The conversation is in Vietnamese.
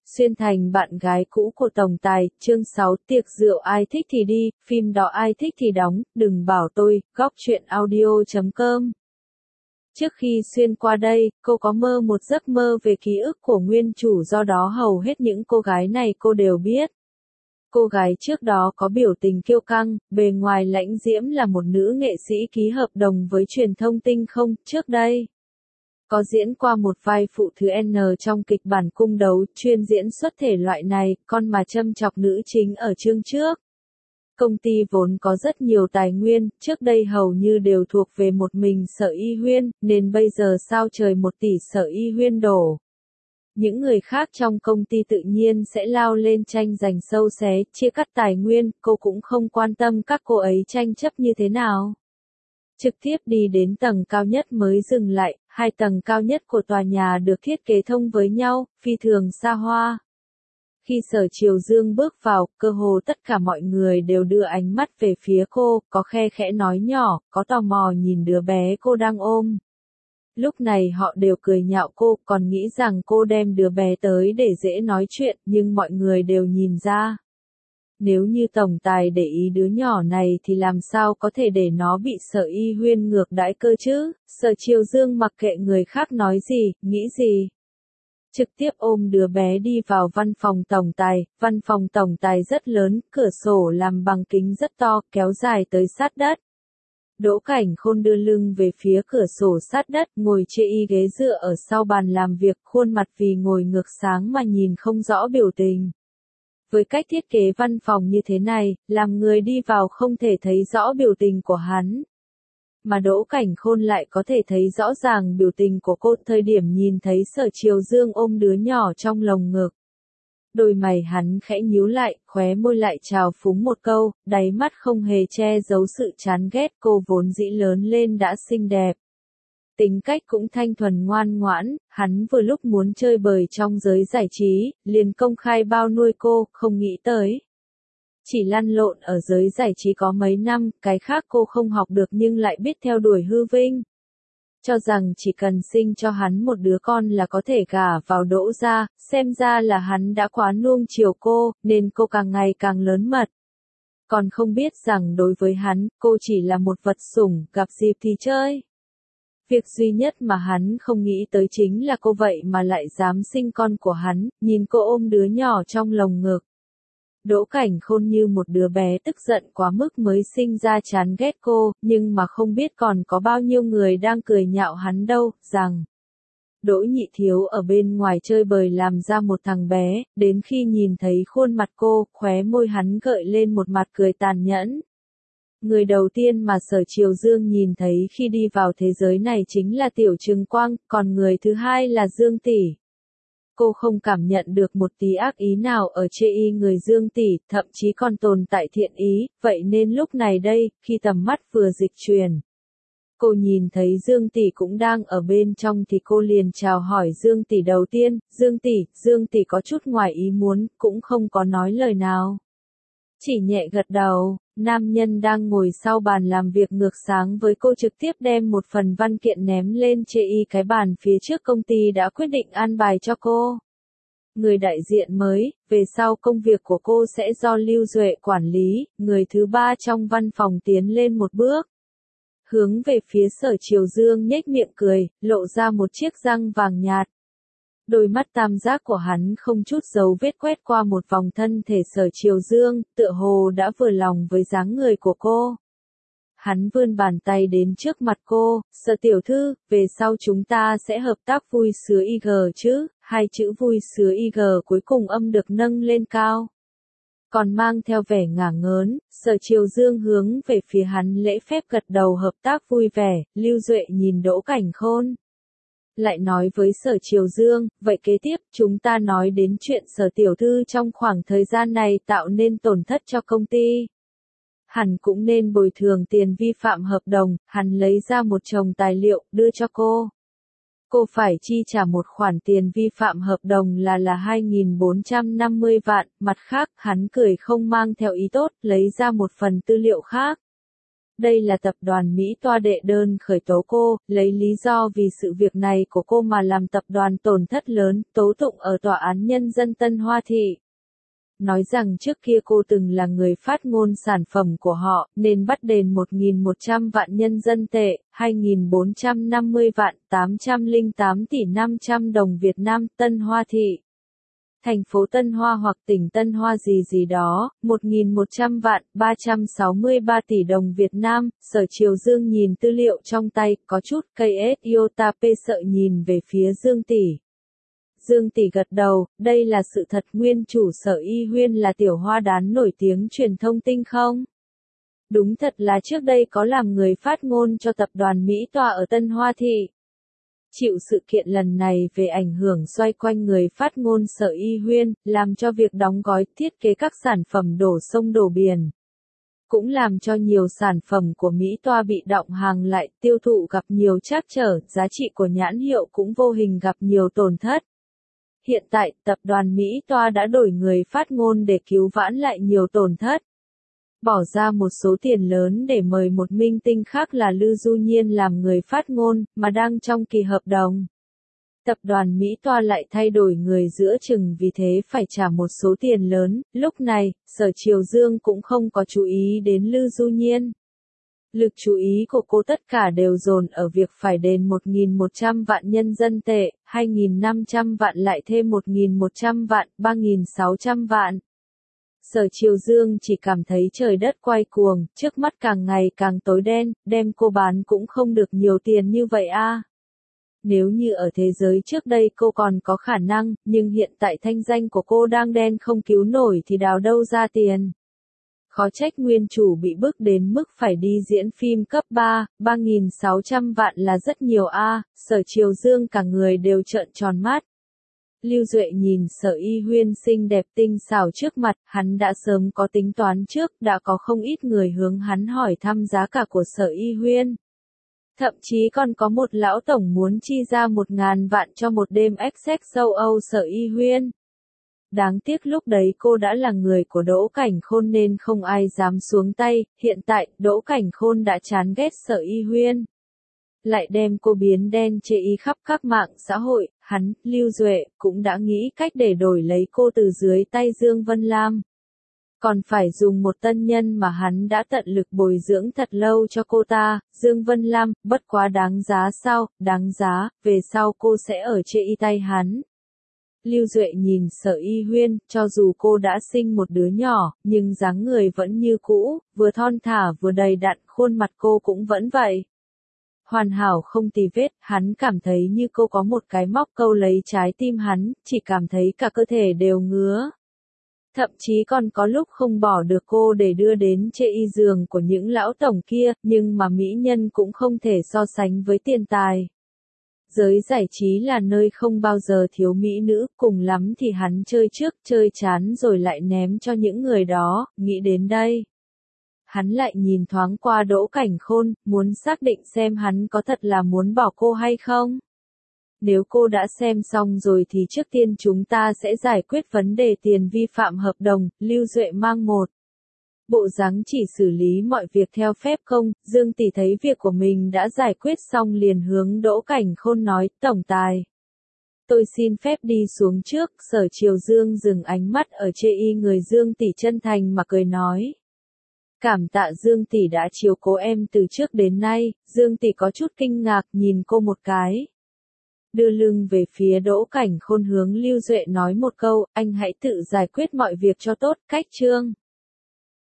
Xuyên thành bạn gái cũ của tổng tài, chương 6 tiệc rượu ai thích thì đi, phim đỏ ai thích thì đóng, đừng bảo tôi, góc truyện audio.com. Trước khi xuyên qua đây, cô có mơ một giấc mơ về ký ức của nguyên chủ, do đó hầu hết những cô gái này cô đều biết. Cô gái trước đó có biểu tình kiêu căng, bề ngoài lãnh diễm là một nữ nghệ sĩ ký hợp đồng với truyền thông Tinh Không, trước đây có diễn qua một vai phụ thứ N trong kịch bản Cung Đấu, chuyên diễn xuất thể loại này, con mà châm chọc nữ chính ở chương trước. Công ty vốn có rất nhiều tài nguyên, trước đây hầu như đều thuộc về một mình Sở Y Huyên, nên bây giờ sao trời 1 tỷ Sở Y Huyên đổ. Những người khác trong công ty tự nhiên sẽ lao lên tranh giành sâu xé, chia cắt tài nguyên, cô cũng không quan tâm các cô ấy tranh chấp như thế nào. Trực tiếp đi đến tầng cao nhất mới dừng lại, 2 tầng cao nhất của tòa nhà được thiết kế thông với nhau, phi thường xa hoa. Khi Sở Triều Dương bước vào, cơ hồ tất cả mọi người đều đưa ánh mắt về phía cô, có khe khẽ nói nhỏ, có tò mò nhìn đứa bé cô đang ôm. Lúc này họ đều cười nhạo cô, còn nghĩ rằng cô đem đứa bé tới để dễ nói chuyện, nhưng mọi người đều nhìn ra. Nếu như tổng tài để ý đứa nhỏ này thì làm sao có thể để nó bị Sở Y Huyên ngược đãi cơ chứ? Sở Triều Dương mặc kệ người khác nói gì, nghĩ gì. Trực tiếp ôm đứa bé đi vào văn phòng tổng tài rất lớn, cửa sổ làm bằng kính rất to, kéo dài tới sát đất. Đỗ Cảnh Khôn đưa lưng về phía cửa sổ sát đất, ngồi chê y ghế dựa ở sau bàn làm việc, khuôn mặt vì ngồi ngược sáng mà nhìn không rõ biểu tình. Với cách thiết kế văn phòng như thế này, làm người đi vào không thể thấy rõ biểu tình của hắn. Mà Đỗ Cảnh Khôn lại có thể thấy rõ ràng biểu tình của cô thời điểm nhìn thấy Sở Triều Dương ôm đứa nhỏ trong lồng ngực. Đôi mày hắn khẽ nhíu lại, khóe môi lại trào phúng một câu, đáy mắt không hề che giấu sự chán ghét, cô vốn dĩ lớn lên đã xinh đẹp. Tính cách cũng thanh thuần ngoan ngoãn, hắn vừa lúc muốn chơi bời trong giới giải trí, liền công khai bao nuôi cô, không nghĩ tới. Chỉ lăn lộn ở giới giải trí có mấy năm, cái khác cô không học được nhưng lại biết theo đuổi hư vinh. Cho rằng chỉ cần sinh cho hắn một đứa con là có thể gả vào Đỗ gia, xem ra là hắn đã quá nuông chiều cô, nên cô càng ngày càng lớn mật. Còn không biết rằng đối với hắn, cô chỉ là một vật sủng, gặp dịp thì chơi. Việc duy nhất mà hắn không nghĩ tới chính là cô vậy mà lại dám sinh con của hắn, nhìn cô ôm đứa nhỏ trong lồng ngực. Đỗ Cảnh Khôn như một đứa bé tức giận quá mức mới sinh ra chán ghét cô, nhưng mà không biết còn có bao nhiêu người đang cười nhạo hắn đâu, rằng Đỗ Nhị Thiếu ở bên ngoài chơi bời làm ra một thằng bé, đến khi nhìn thấy khuôn mặt cô, khóe môi hắn gợi lên một mặt cười tàn nhẫn. Người đầu tiên mà Sở Triều Dương nhìn thấy khi đi vào thế giới này chính là Tiểu Trừng Quang, còn người thứ hai là Dương Tỷ. Cô không cảm nhận được một tí ác ý nào ở chê y người Dương Tỷ, thậm chí còn tồn tại thiện ý, vậy nên lúc này đây, khi tầm mắt vừa dịch chuyển, cô nhìn thấy Dương Tỷ cũng đang ở bên trong thì cô liền chào hỏi Dương Tỷ đầu tiên, Dương Tỷ có chút ngoài ý muốn, cũng không có nói lời nào. Chỉ nhẹ gật đầu, nam nhân đang ngồi sau bàn làm việc ngược sáng với cô trực tiếp đem một phần văn kiện ném lên chê y cái bàn phía trước công ty đã quyết định an bài cho cô. Người đại diện mới, về sau công việc của cô sẽ do Lưu Duệ quản lý, người thứ 3 trong văn phòng tiến lên một bước. Hướng về phía Sở Triều Dương nhếch miệng cười, lộ ra một chiếc răng vàng nhạt. Đôi mắt tam giác của hắn không chút dấu vết quét qua một vòng thân thể Sở Triều Dương, tựa hồ đã vừa lòng với dáng người của cô. Hắn vươn bàn tay đến trước mặt cô, Sở tiểu thư, về sau chúng ta sẽ hợp tác vui sướng IG chứ, 2 chữ vui sướng IG cuối cùng âm được nâng lên cao. Còn mang theo vẻ ngả ngớn, Sở Triều Dương hướng về phía hắn lễ phép gật đầu hợp tác vui vẻ, Lưu Duệ nhìn Đỗ Cảnh Khôn. Lại nói với Sở Triều Dương, vậy kế tiếp chúng ta nói đến chuyện Sở tiểu thư trong khoảng thời gian này tạo nên tổn thất cho công ty. Hẳn cũng nên bồi thường tiền vi phạm hợp đồng, hắn lấy ra một chồng tài liệu, đưa cho cô. Cô phải chi trả một khoản tiền vi phạm hợp đồng là 2.450 vạn, mặt khác, hắn cười không mang theo ý tốt, lấy ra một phần tư liệu khác. Đây là tập đoàn Mỹ Toa đệ đơn khởi tố cô, lấy lý do vì sự việc này của cô mà làm tập đoàn tổn thất lớn, tố tụng ở Tòa án Nhân dân Tân Hoa Thị. Nói rằng trước kia cô từng là người phát ngôn sản phẩm của họ, nên bắt đền 1.100 vạn nhân dân tệ, 2.450 vạn 808 tỷ 500 đồng Việt Nam, Tân Hoa Thị. Thành phố Tân Hoa hoặc tỉnh Tân Hoa gì gì đó, 1.100 vạn, 363 tỷ đồng Việt Nam, Sở Triều Dương nhìn tư liệu trong tay, có chút KS iota p sợ nhìn về phía Dương Tỷ. Dương Tỷ gật đầu, đây là sự thật. Nguyên chủ Sở Y Huyên là tiểu hoa đán nổi tiếng truyền thông tinh không? Đúng thật là trước đây có làm người phát ngôn cho tập đoàn Mỹ Toa ở Tân Hoa Thị. Chịu sự kiện lần này về ảnh hưởng xoay quanh người phát ngôn Sở Y Huyên, làm cho việc đóng gói, thiết kế các sản phẩm đổ sông đổ biển. Cũng làm cho nhiều sản phẩm của Mỹ Toa bị đọng hàng lại, tiêu thụ gặp nhiều trắc trở, giá trị của nhãn hiệu cũng vô hình gặp nhiều tổn thất. Hiện tại, tập đoàn Mỹ Toa đã đổi người phát ngôn để cứu vãn lại nhiều tổn thất. Bỏ ra một số tiền lớn để mời một minh tinh khác là Lư Du Nhiên làm người phát ngôn, mà đang trong kỳ hợp đồng. Tập đoàn Mỹ Toa lại thay đổi người giữa chừng vì thế phải trả một số tiền lớn, lúc này, Sở Triều Dương cũng không có chú ý đến Lư Du Nhiên. Lực chú ý của cô tất cả đều dồn ở việc phải đền 1.100 vạn nhân dân tệ, 2.500 vạn lại thêm 1.100 vạn, 3.600 vạn. Sở Triều Dương chỉ cảm thấy trời đất quay cuồng, trước mắt càng ngày càng tối đen, đem cô bán cũng không được nhiều tiền như vậy a. Nếu như ở thế giới trước đây cô còn có khả năng, nhưng hiện tại thanh danh của cô đang đen không cứu nổi thì đào đâu ra tiền. Khó trách nguyên chủ bị bức đến mức phải đi diễn phim cấp 3, 3.600 vạn là rất nhiều a. Sở Triều Dương cả người đều trợn tròn mắt. Lưu Duệ nhìn Sở Y Huyên xinh đẹp tinh xảo trước mặt, hắn đã sớm có tính toán trước, đã có không ít người hướng hắn hỏi thăm giá cả của Sở Y Huyên. Thậm chí còn có một lão tổng muốn chi ra 1.000 vạn cho một đêm XX châu Âu Sở Y Huyên. Đáng tiếc lúc đấy cô đã là người của Đỗ Cảnh Khôn nên không ai dám xuống tay, hiện tại, Đỗ Cảnh Khôn đã chán ghét Sở Y Huyên. Lại đem cô biến đen chê y khắp các mạng xã hội, hắn, Lưu Duệ, cũng đã nghĩ cách để đổi lấy cô từ dưới tay Dương Vân Lam. Còn phải dùng một tân nhân mà hắn đã tận lực bồi dưỡng thật lâu cho cô ta, Dương Vân Lam, bất quá đáng giá sao, đáng giá, về sau cô sẽ ở chê y tay hắn. Lưu Duệ nhìn Sở Y Huyên, cho dù cô đã sinh một đứa nhỏ, nhưng dáng người vẫn như cũ, vừa thon thả vừa đầy đặn, khuôn mặt cô cũng vẫn vậy. Hoàn hảo không tì vết, hắn cảm thấy như cô có một cái móc câu lấy trái tim hắn, chỉ cảm thấy cả cơ thể đều ngứa. Thậm chí còn có lúc không bỏ được cô để đưa đến chê y giường của những lão tổng kia, nhưng mà mỹ nhân cũng không thể so sánh với tiền tài. Giới giải trí là nơi không bao giờ thiếu mỹ nữ, cùng lắm thì hắn chơi trước, chơi chán rồi lại ném cho những người đó, nghĩ đến đây. Hắn lại nhìn thoáng qua Đỗ Cảnh Khôn, muốn xác định xem hắn có thật là muốn bỏ cô hay không. Nếu cô đã xem xong rồi thì trước tiên chúng ta sẽ giải quyết vấn đề tiền vi phạm hợp đồng, Lưu Duệ mang một bộ dáng chỉ xử lý mọi việc theo phép công. Dương Tỷ thấy việc của mình đã giải quyết xong liền hướng Đỗ Cảnh Khôn nói, tổng tài. Tôi xin phép đi xuống trước. Sở Triều Dương dừng ánh mắt ở chê y người Dương Tỷ chân thành mà cười nói. Cảm tạ Dương Tỷ đã chiếu cố em từ trước đến nay. Dương Tỷ có chút kinh ngạc nhìn cô một cái. Đưa lưng về phía Đỗ Cảnh Khôn hướng Lưu Duệ nói một câu, anh hãy tự giải quyết mọi việc cho tốt, cách chương.